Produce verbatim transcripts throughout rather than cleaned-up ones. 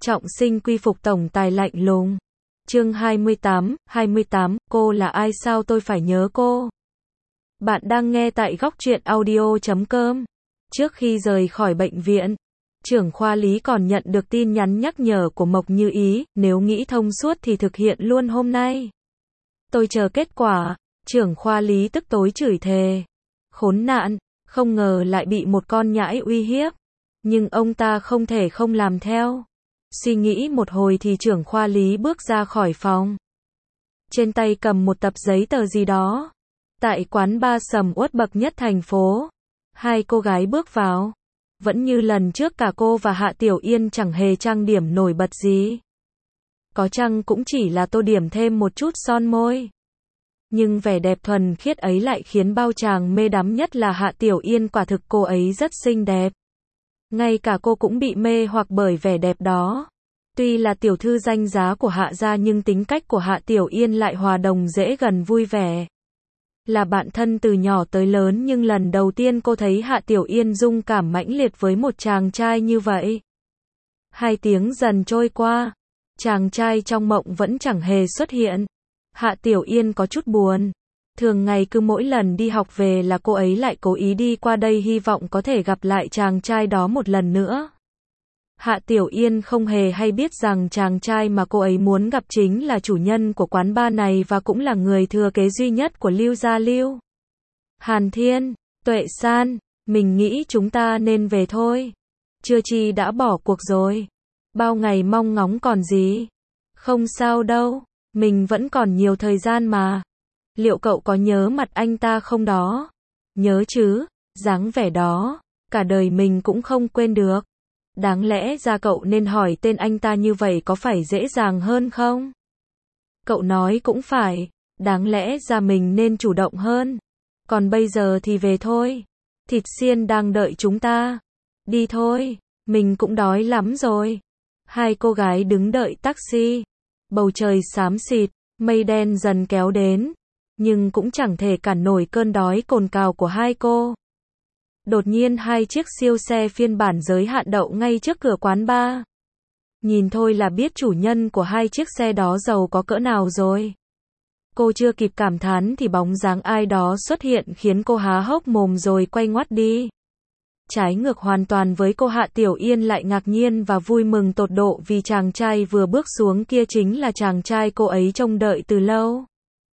Trọng sinh quy phục tổng tài lạnh lùng. Chương hai mươi tám, hai mươi tám, cô là ai sao tôi phải nhớ cô? Bạn đang nghe tại góc truyện audio chấm com. Trước khi rời khỏi bệnh viện, trưởng khoa Lý còn nhận được tin nhắn nhắc nhở của Mộc Như Ý, nếu nghĩ thông suốt thì thực hiện luôn hôm nay. Tôi chờ kết quả, trưởng khoa Lý tức tối chửi thề. Khốn nạn, không ngờ lại bị một con nhãi uy hiếp. Nhưng ông ta không thể không làm theo. Suy nghĩ một hồi thì trưởng khoa Lý bước ra khỏi phòng. Trên tay cầm một tập giấy tờ gì đó. Tại quán bar sầm uất bậc nhất thành phố, hai cô gái bước vào. Vẫn như lần trước cả cô và Hạ Tiểu Yên chẳng hề trang điểm nổi bật gì. Có chăng cũng chỉ là tô điểm thêm một chút son môi. Nhưng vẻ đẹp thuần khiết ấy lại khiến bao chàng mê đắm, nhất là Hạ Tiểu Yên, quả thực cô ấy rất xinh đẹp. Ngay cả cô cũng bị mê hoặc bởi vẻ đẹp đó. Tuy là tiểu thư danh giá của Hạ gia nhưng tính cách của Hạ Tiểu Yên lại hòa đồng dễ gần vui vẻ. Là bạn thân từ nhỏ tới lớn, nhưng lần đầu tiên cô thấy Hạ Tiểu Yên dung cảm mãnh liệt với một chàng trai như vậy. Hai tiếng dần trôi qua, chàng trai trong mộng vẫn chẳng hề xuất hiện. Hạ Tiểu Yên có chút buồn. Thường ngày cứ mỗi lần đi học về là cô ấy lại cố ý đi qua đây hy vọng có thể gặp lại chàng trai đó một lần nữa. Hạ Tiểu Yên không hề hay biết rằng chàng trai mà cô ấy muốn gặp chính là chủ nhân của quán bar này và cũng là người thừa kế duy nhất của Lưu gia Lưu. Hàn Thiên, Tuệ San, mình nghĩ chúng ta nên về thôi. Chưa chi đã bỏ cuộc rồi. Bao ngày mong ngóng còn gì. Không sao đâu, mình vẫn còn nhiều thời gian mà. Liệu cậu có nhớ mặt anh ta không đó? Nhớ chứ, dáng vẻ đó, cả đời mình cũng không quên được. Đáng lẽ ra cậu nên hỏi tên anh ta, như vậy có phải dễ dàng hơn không? Cậu nói cũng phải, đáng lẽ ra mình nên chủ động hơn. Còn bây giờ thì về thôi. Thịt xiên đang đợi chúng ta. Đi thôi, mình cũng đói lắm rồi. Hai cô gái đứng đợi taxi. Bầu trời xám xịt, mây đen dần kéo đến. Nhưng cũng chẳng thể cản nổi cơn đói cồn cào của hai cô. Đột nhiên hai chiếc siêu xe phiên bản giới hạn đậu ngay trước cửa quán bar. Nhìn thôi là biết chủ nhân của hai chiếc xe đó giàu có cỡ nào rồi. Cô chưa kịp cảm thán thì bóng dáng ai đó xuất hiện khiến cô há hốc mồm rồi quay ngoắt đi. Trái ngược hoàn toàn với cô, Hạ Tiểu Yên lại ngạc nhiên và vui mừng tột độ vì chàng trai vừa bước xuống kia chính là chàng trai cô ấy trông đợi từ lâu.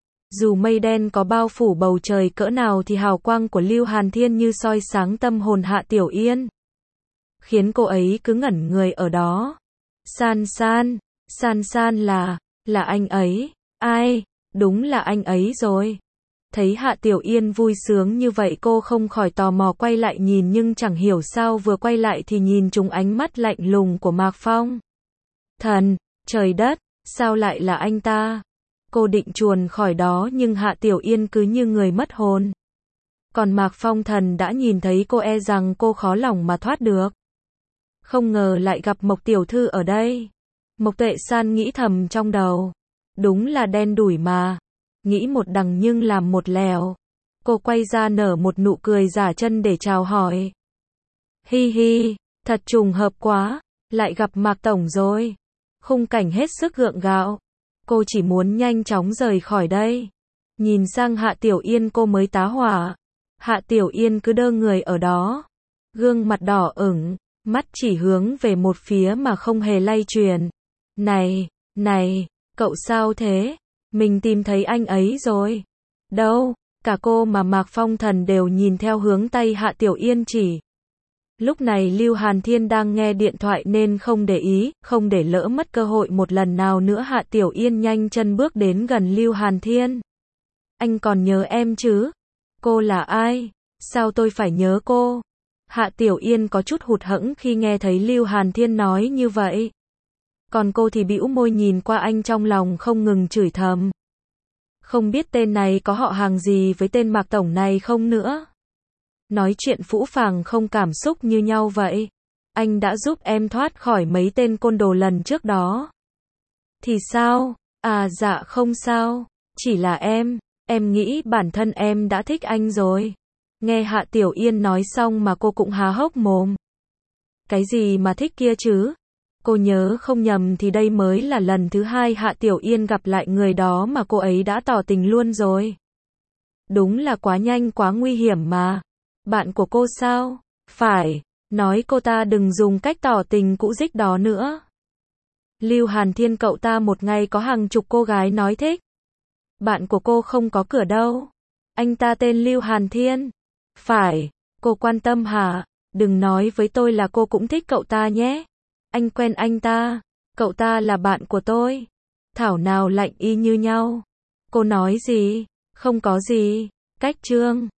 Dù mây đen có bao phủ bầu trời cỡ nào thì hào quang của Lưu Hàn Thiên như soi sáng tâm hồn Hạ Tiểu Yên, khiến cô ấy cứ ngẩn người ở đó. San San, San San là, là anh ấy, ai, đúng là anh ấy rồi. Thấy Hạ Tiểu Yên vui sướng như vậy cô không khỏi tò mò quay lại nhìn, nhưng chẳng hiểu sao vừa quay lại thì nhìn trúng ánh mắt lạnh lùng của Mạc Phong. Thần, trời đất, sao lại là anh ta? Cô định chuồn khỏi đó nhưng Hạ Tiểu Yên cứ như người mất hồn. Còn Mạc Phong thần đã nhìn thấy cô e rằng cô khó lòng mà thoát được. Không ngờ lại gặp Mộc tiểu thư ở đây. Mộc Tuệ San nghĩ thầm trong đầu. Đúng là đen đủi mà. Nghĩ một đằng nhưng làm một lèo. Cô quay ra nở một nụ cười giả chân để chào hỏi. Hi hi, thật trùng hợp quá, lại gặp Mạc tổng rồi. Khung cảnh hết sức gượng gạo. Cô chỉ muốn nhanh chóng rời khỏi đây. Nhìn sang Hạ Tiểu Yên cô mới tá hỏa. Hạ Tiểu Yên cứ đơ người ở đó. Gương mặt đỏ ửng, mắt chỉ hướng về một phía mà không hề lay chuyển. Này, này, cậu sao thế? Mình tìm thấy anh ấy rồi. Đâu? Cả cô mà Mạc Phong thần đều nhìn theo hướng tay Hạ Tiểu Yên chỉ. Lúc này Lưu Hàn Thiên đang nghe điện thoại nên không để ý, không để lỡ mất cơ hội một lần nào nữa. Hạ Tiểu Yên nhanh chân bước đến gần Lưu Hàn Thiên. Anh còn nhớ em chứ? Cô là ai? Sao tôi phải nhớ cô? Hạ Tiểu Yên có chút hụt hẫng khi nghe thấy Lưu Hàn Thiên nói như vậy. Còn cô thì bĩu môi nhìn qua anh, trong lòng không ngừng chửi thầm. Không biết tên này có họ hàng gì với tên Mạc tổng này không nữa? Nói chuyện phũ phàng không cảm xúc như nhau vậy. Anh đã giúp em thoát khỏi mấy tên côn đồ lần trước đó. Thì sao? À dạ không sao. Chỉ là em, em nghĩ bản thân em đã thích anh rồi. Nghe Hạ Tiểu Yên nói xong mà cô cũng há hốc mồm. Cái gì mà thích kia chứ? Cô nhớ không nhầm thì đây mới là lần thứ hai Hạ Tiểu Yên gặp lại người đó mà cô ấy đã tỏ tình luôn rồi. Đúng là quá nhanh quá nguy hiểm mà. Bạn của cô sao? Phải, nói cô ta đừng dùng cách tỏ tình cũ dích đó nữa. Lưu Hàn Thiên cậu ta một ngày có hàng chục cô gái nói thích. Bạn của cô không có cửa đâu. Anh ta tên Lưu Hàn Thiên. Phải, cô quan tâm hả? Đừng nói với tôi là cô cũng thích cậu ta nhé. Anh quen anh ta. Cậu ta là bạn của tôi. Thảo nào lạnh y như nhau. Cô nói gì? Không có gì. Cách trương.